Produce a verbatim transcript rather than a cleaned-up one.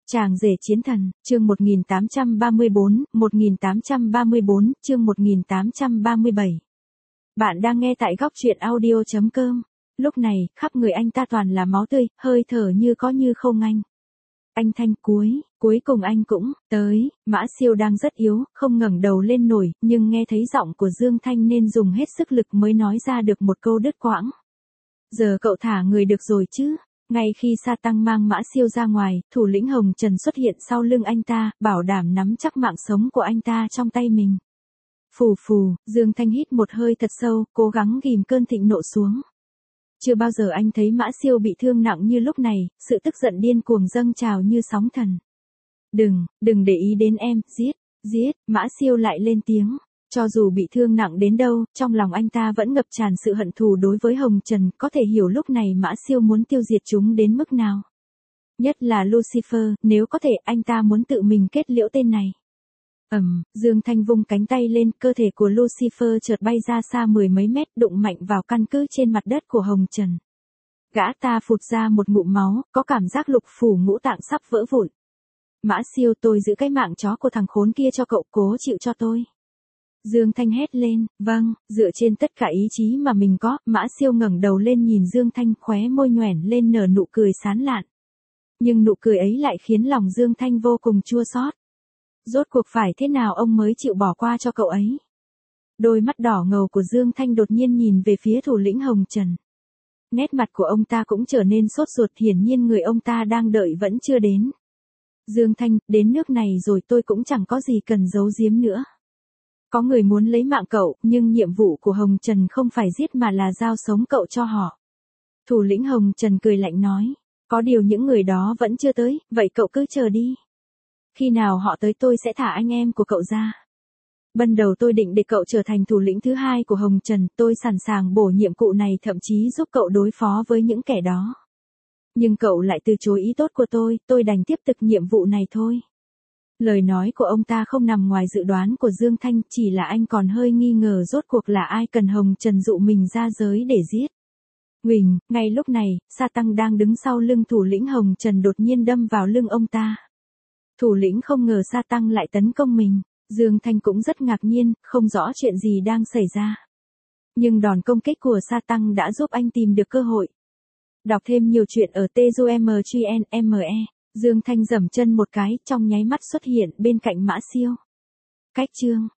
Chàng rể chiến thần, chương một nghìn tám trăm ba mươi bốn, một nghìn tám trăm ba mươi bốn, chương một nghìn tám trăm ba mươi bảy. Bạn đang nghe tại góc truyện audio chấm com. Lúc này, khắp người anh ta toàn là máu tươi, hơi thở như có như không anh. Anh Thanh cuối, cuối cùng anh cũng, tới, Mã Siêu đang rất yếu, không ngẩng đầu lên nổi, nhưng nghe thấy giọng của Dương Thanh nên dùng hết sức lực mới nói ra được một câu đứt quãng. Giờ cậu thả người được rồi chứ? Ngay khi Sa Tăng mang Mã Siêu ra ngoài, thủ lĩnh Hồng Trần xuất hiện sau lưng anh ta, bảo đảm nắm chắc mạng sống của anh ta trong tay mình. Phù phù, Dương Thanh hít một hơi thật sâu, cố gắng ghìm cơn thịnh nộ xuống. Chưa bao giờ anh thấy Mã Siêu bị thương nặng như lúc này, sự tức giận điên cuồng dâng trào như sóng thần. Đừng, đừng để ý đến em, giết, giết, Mã Siêu lại lên tiếng. Cho dù bị thương nặng đến đâu, trong lòng anh ta vẫn ngập tràn sự hận thù đối với Hồng Trần, có thể hiểu lúc này Mã Siêu muốn tiêu diệt chúng đến mức nào. Nhất là Lucifer, nếu có thể anh ta muốn tự mình kết liễu tên này. Ầm, um, Dương Thanh vung cánh tay lên, cơ thể của Lucifer chợt bay ra xa mười mấy mét, đụng mạnh vào căn cứ trên mặt đất của Hồng Trần. Gã ta phụt ra một ngụm máu, có cảm giác lục phủ ngũ tạng sắp vỡ vụn. Mã Siêu, tôi giữ cái mạng chó của thằng khốn kia cho cậu, cố chịu cho tôi. Dương Thanh hét lên, vâng, dựa trên tất cả ý chí mà mình có, Mã Siêu ngẩng đầu lên nhìn Dương Thanh, khóe môi nhoẻn lên nở nụ cười sán lạn. Nhưng nụ cười ấy lại khiến lòng Dương Thanh vô cùng chua xót. Rốt cuộc phải thế nào ông mới chịu bỏ qua cho cậu ấy? Đôi mắt đỏ ngầu của Dương Thanh đột nhiên nhìn về phía thủ lĩnh Hồng Trần. Nét mặt của ông ta cũng trở nên sốt ruột, hiển nhiên người ông ta đang đợi vẫn chưa đến. Dương Thanh, đến nước này rồi tôi cũng chẳng có gì cần giấu giếm nữa. Có người muốn lấy mạng cậu, nhưng nhiệm vụ của Hồng Trần không phải giết mà là giao sống cậu cho họ. Thủ lĩnh Hồng Trần cười lạnh nói, có điều những người đó vẫn chưa tới, vậy cậu cứ chờ đi. Khi nào họ tới tôi sẽ thả anh em của cậu ra. Ban đầu tôi định để cậu trở thành thủ lĩnh thứ hai của Hồng Trần, tôi sẵn sàng bổ nhiệm cụ này, thậm chí giúp cậu đối phó với những kẻ đó. Nhưng cậu lại từ chối ý tốt của tôi, tôi đành tiếp tục nhiệm vụ này thôi. Lời nói của ông ta không nằm ngoài dự đoán của Dương Thanh, chỉ là anh còn hơi nghi ngờ rốt cuộc là ai cần Hồng Trần dụ mình ra giới để giết. Huỳnh, ngay lúc này, Sa Tăng đang đứng sau lưng thủ lĩnh Hồng Trần đột nhiên đâm vào lưng ông ta. Thủ lĩnh không ngờ Sa Tăng lại tấn công mình, Dương Thanh cũng rất ngạc nhiên, không rõ chuyện gì đang xảy ra. Nhưng đòn công kích của Sa Tăng đã giúp anh tìm được cơ hội. Đọc thêm nhiều chuyện ở tezumgn.me. Dương Thanh giẫm chân một cái, trong nháy mắt xuất hiện bên cạnh Mã Siêu. Cách chương